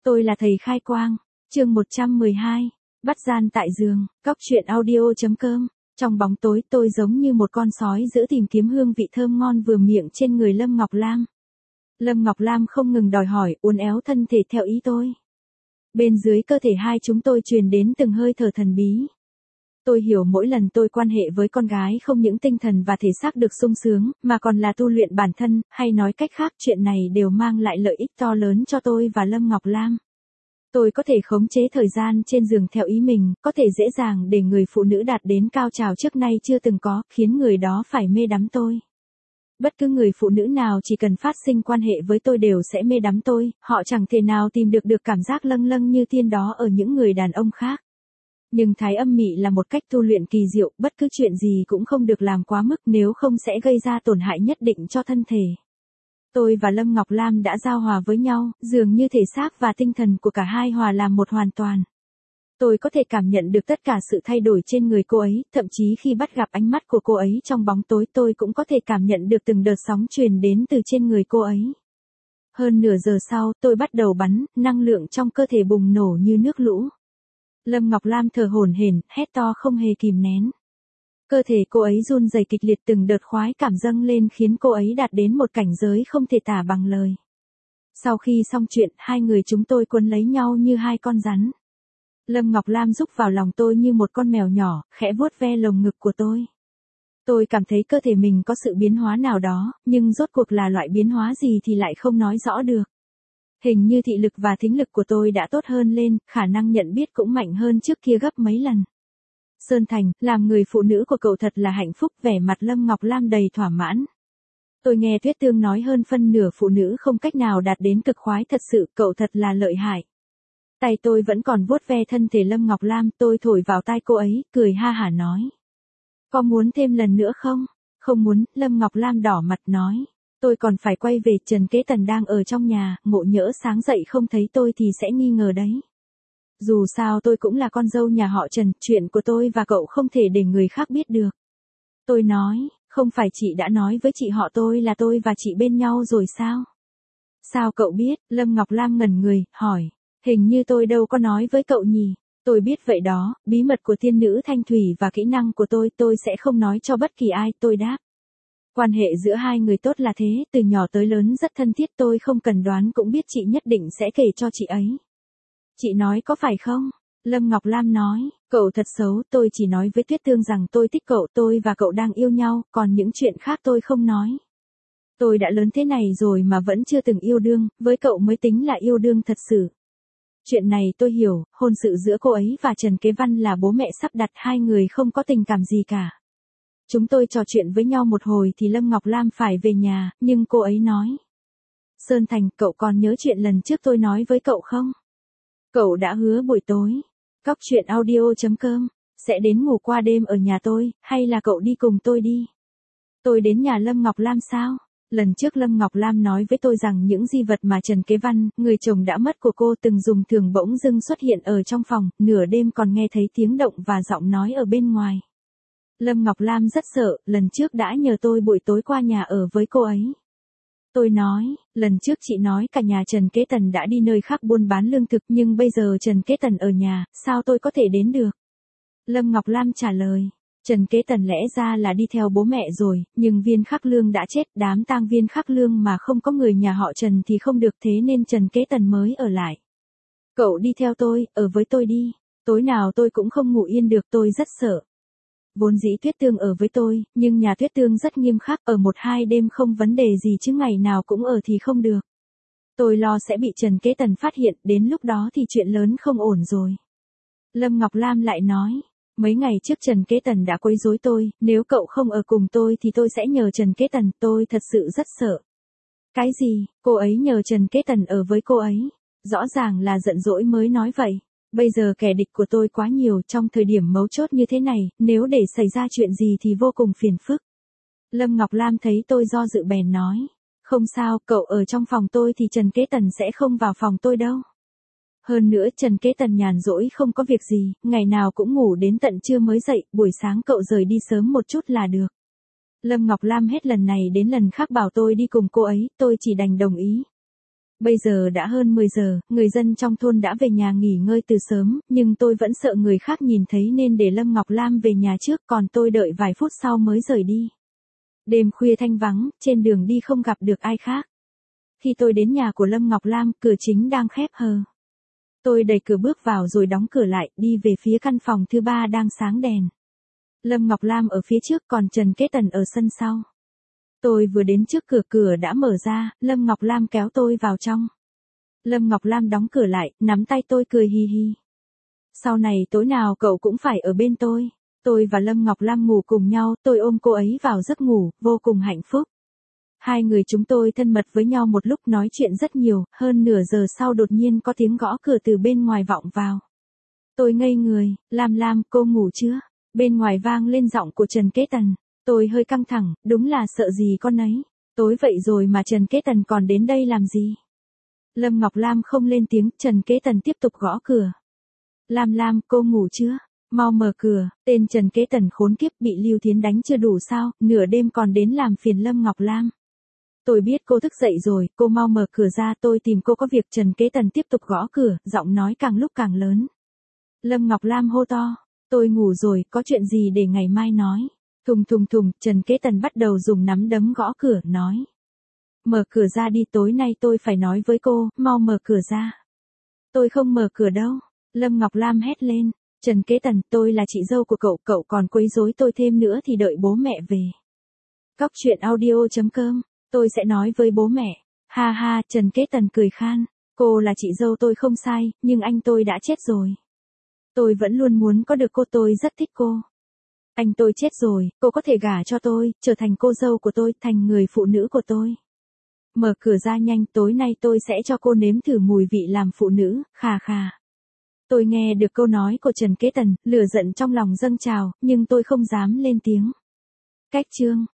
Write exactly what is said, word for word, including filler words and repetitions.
Tôi là thầy khai quang. Chương một trăm mười hai. Bắt gian tại giường. Cóc truyện audio.com. Trong bóng tối tôi giống như một con sói giữ tìm kiếm hương vị thơm ngon vừa miệng trên người Lâm Ngọc Lam. Lâm Ngọc Lam không ngừng đòi hỏi, uốn éo thân thể theo ý tôi. Bên dưới cơ thể hai chúng tôi truyền đến từng hơi thở thần bí. Tôi hiểu mỗi lần tôi quan hệ với con gái không những tinh thần và thể xác được sung sướng, mà còn là tu luyện bản thân, hay nói cách khác chuyện này đều mang lại lợi ích to lớn cho tôi và Lâm Ngọc Lam. Tôi có thể khống chế thời gian trên giường theo ý mình, có thể dễ dàng để người phụ nữ đạt đến cao trào trước nay chưa từng có, khiến người đó phải mê đắm tôi. Bất cứ người phụ nữ nào chỉ cần phát sinh quan hệ với tôi đều sẽ mê đắm tôi, họ chẳng thể nào tìm được được cảm giác lâng lâng như tiên đó ở những người đàn ông khác. Nhưng thái âm mị là một cách tu luyện kỳ diệu, bất cứ chuyện gì cũng không được làm quá mức nếu không sẽ gây ra tổn hại nhất định cho thân thể. Tôi và Lâm Ngọc Lam đã giao hòa với nhau, dường như thể xác và tinh thần của cả hai hòa làm một hoàn toàn. Tôi có thể cảm nhận được tất cả sự thay đổi trên người cô ấy, thậm chí khi bắt gặp ánh mắt của cô ấy trong bóng tối tôi cũng có thể cảm nhận được từng đợt sóng truyền đến từ trên người cô ấy. Hơn nửa giờ sau, tôi bắt đầu bắn, năng lượng trong cơ thể bùng nổ như nước lũ. Lâm Ngọc Lam thở hổn hển, hét to không hề kìm nén. Cơ thể cô ấy run rẩy kịch liệt, từng đợt khoái cảm dâng lên khiến cô ấy đạt đến một cảnh giới không thể tả bằng lời. Sau khi xong chuyện, hai người chúng tôi quấn lấy nhau như hai con rắn. Lâm Ngọc Lam rúc vào lòng tôi như một con mèo nhỏ, khẽ vuốt ve lồng ngực của tôi. Tôi cảm thấy cơ thể mình có sự biến hóa nào đó, nhưng rốt cuộc là loại biến hóa gì thì lại không nói rõ được. Hình như thị lực và thính lực của tôi đã tốt hơn lên, khả năng nhận biết cũng mạnh hơn trước kia gấp mấy lần. Sơn Thành, làm người phụ nữ của cậu thật là hạnh phúc, vẻ mặt Lâm Ngọc Lam đầy thỏa mãn. Tôi nghe Tuyết Tương nói hơn phân nửa phụ nữ không cách nào đạt đến cực khoái thật sự, cậu thật là lợi hại. Tay tôi vẫn còn vuốt ve thân thể Lâm Ngọc Lam, tôi thổi vào tai cô ấy, cười ha hả nói. Có muốn thêm lần nữa không? Không muốn, Lâm Ngọc Lam đỏ mặt nói. Tôi còn phải quay về, Trần Kế Tần đang ở trong nhà, ngộ nhỡ sáng dậy không thấy tôi thì sẽ nghi ngờ đấy. Dù sao tôi cũng là con dâu nhà họ Trần, chuyện của tôi và cậu không thể để người khác biết được. Tôi nói, không phải chị đã nói với chị họ tôi là tôi và chị bên nhau rồi sao? Sao cậu biết? Lâm Ngọc Lam ngẩn người, hỏi. Hình như tôi đâu có nói với cậu nhỉ? Tôi biết vậy đó, bí mật của tiên nữ Thanh Thủy và kỹ năng của tôi tôi sẽ không nói cho bất kỳ ai, tôi đáp. Quan hệ giữa hai người tốt là thế, từ nhỏ tới lớn rất thân thiết, tôi không cần đoán cũng biết chị nhất định sẽ kể cho chị ấy. Chị nói có phải không? Lâm Ngọc Lam nói, cậu thật xấu, tôi chỉ nói với Tuyết Tương rằng tôi thích cậu, tôi và cậu đang yêu nhau, còn những chuyện khác tôi không nói. Tôi đã lớn thế này rồi mà vẫn chưa từng yêu đương, với cậu mới tính là yêu đương thật sự. Chuyện này tôi hiểu, hôn sự giữa cô ấy và Trần Kế Văn là bố mẹ sắp đặt, hai người không có tình cảm gì cả. Chúng tôi trò chuyện với nhau một hồi thì Lâm Ngọc Lam phải về nhà, nhưng cô ấy nói. Sơn Thành, cậu còn nhớ chuyện lần trước tôi nói với cậu không? Cậu đã hứa buổi tối, cóc truyện audio.com, sẽ đến ngủ qua đêm ở nhà tôi, hay là cậu đi cùng tôi đi? Tôi đến nhà Lâm Ngọc Lam sao? Lần trước Lâm Ngọc Lam nói với tôi rằng những di vật mà Trần Kế Văn, người chồng đã mất của cô từng dùng thường bỗng dưng xuất hiện ở trong phòng, nửa đêm còn nghe thấy tiếng động và giọng nói ở bên ngoài. Lâm Ngọc Lam rất sợ, lần trước đã nhờ tôi buổi tối qua nhà ở với cô ấy. Tôi nói, lần trước chị nói cả nhà Trần Kế Tần đã đi nơi khác buôn bán lương thực, nhưng bây giờ Trần Kế Tần ở nhà, sao tôi có thể đến được? Lâm Ngọc Lam trả lời, Trần Kế Tần lẽ ra là đi theo bố mẹ rồi, nhưng Viên Khắc Lương đã chết, đám tang Viên Khắc Lương mà không có người nhà họ Trần thì không được, thế nên Trần Kế Tần mới ở lại. Cậu đi theo tôi, ở với tôi đi, tối nào tôi cũng không ngủ yên được, tôi rất sợ. Vốn dĩ Tuyết Tương ở với tôi, nhưng nhà Tuyết Tương rất nghiêm khắc, ở một hai đêm không vấn đề gì chứ ngày nào cũng ở thì không được. Tôi lo sẽ bị Trần Kế Tần phát hiện, đến lúc đó thì chuyện lớn không ổn rồi. Lâm Ngọc Lam lại nói, mấy ngày trước Trần Kế Tần đã quấy rối tôi, nếu cậu không ở cùng tôi thì tôi sẽ nhờ Trần Kế Tần, tôi thật sự rất sợ. Cái gì, cô ấy nhờ Trần Kế Tần ở với cô ấy? Rõ ràng là giận dỗi mới nói vậy. Bây giờ kẻ địch của tôi quá nhiều, trong thời điểm mấu chốt như thế này, nếu để xảy ra chuyện gì thì vô cùng phiền phức. Lâm Ngọc Lam thấy tôi do dự bèn nói, không sao, cậu ở trong phòng tôi thì Trần Kế Tần sẽ không vào phòng tôi đâu. Hơn nữa Trần Kế Tần nhàn rỗi không có việc gì, ngày nào cũng ngủ đến tận trưa mới dậy, buổi sáng cậu rời đi sớm một chút là được. Lâm Ngọc Lam hết lần này đến lần khác bảo tôi đi cùng cô ấy, tôi chỉ đành đồng ý. Bây giờ đã hơn mười giờ, người dân trong thôn đã về nhà nghỉ ngơi từ sớm, nhưng tôi vẫn sợ người khác nhìn thấy nên để Lâm Ngọc Lam về nhà trước, còn tôi đợi vài phút sau mới rời đi. Đêm khuya thanh vắng, trên đường đi không gặp được ai khác. Khi tôi đến nhà của Lâm Ngọc Lam, cửa chính đang khép hờ. Tôi đẩy cửa bước vào rồi đóng cửa lại, đi về phía căn phòng thứ ba đang sáng đèn. Lâm Ngọc Lam ở phía trước, còn Trần Kế Tần ở sân sau. Tôi vừa đến trước cửa, cửa đã mở ra, Lâm Ngọc Lam kéo tôi vào trong. Lâm Ngọc Lam đóng cửa lại, nắm tay tôi cười hi hi. Sau này tối nào cậu cũng phải ở bên tôi. Tôi và Lâm Ngọc Lam ngủ cùng nhau, tôi ôm cô ấy vào giấc ngủ, vô cùng hạnh phúc. Hai người chúng tôi thân mật với nhau một lúc, nói chuyện rất nhiều, hơn nửa giờ sau đột nhiên có tiếng gõ cửa từ bên ngoài vọng vào. Tôi ngây người, Lam Lam, cô ngủ chưa? Bên ngoài vang lên giọng của Trần Kế Tần. Tôi hơi căng thẳng, đúng là sợ gì con ấy. Tối vậy rồi mà Trần Kế Tần còn đến đây làm gì? Lâm Ngọc Lam không lên tiếng, Trần Kế Tần tiếp tục gõ cửa. Lam Lam, cô ngủ chưa? Mau mở cửa. Tên Trần Kế Tần khốn kiếp, bị Lưu Thiến đánh chưa đủ sao, nửa đêm còn đến làm phiền Lâm Ngọc Lam. Tôi biết cô thức dậy rồi, cô mau mở cửa ra, tôi tìm cô có việc. Trần Kế Tần tiếp tục gõ cửa, giọng nói càng lúc càng lớn. Lâm Ngọc Lam hô to, tôi ngủ rồi, có chuyện gì để ngày mai nói. Thùng thùng thùng, Trần Kế Tần bắt đầu dùng nắm đấm gõ cửa, nói. Mở cửa ra đi, tối nay tôi phải nói với cô, mau mở cửa ra. Tôi không mở cửa đâu. Lâm Ngọc Lam hét lên. Trần Kế Tần, tôi là chị dâu của cậu, cậu còn quấy rối tôi thêm nữa thì đợi bố mẹ về. Cóc truyện audio chấm com, tôi sẽ nói với bố mẹ. Ha ha, Trần Kế Tần cười khan. Cô là chị dâu tôi không sai, nhưng anh tôi đã chết rồi. Tôi vẫn luôn muốn có được cô, tôi rất thích cô. Anh tôi chết rồi, cô có thể gả cho tôi, trở thành cô dâu của tôi, thành người phụ nữ của tôi. Mở cửa ra nhanh, tối nay tôi sẽ cho cô nếm thử mùi vị làm phụ nữ, khà khà. Tôi nghe được câu nói của Trần Kế Tần, lửa giận trong lòng dâng trào, nhưng tôi không dám lên tiếng. Cách chương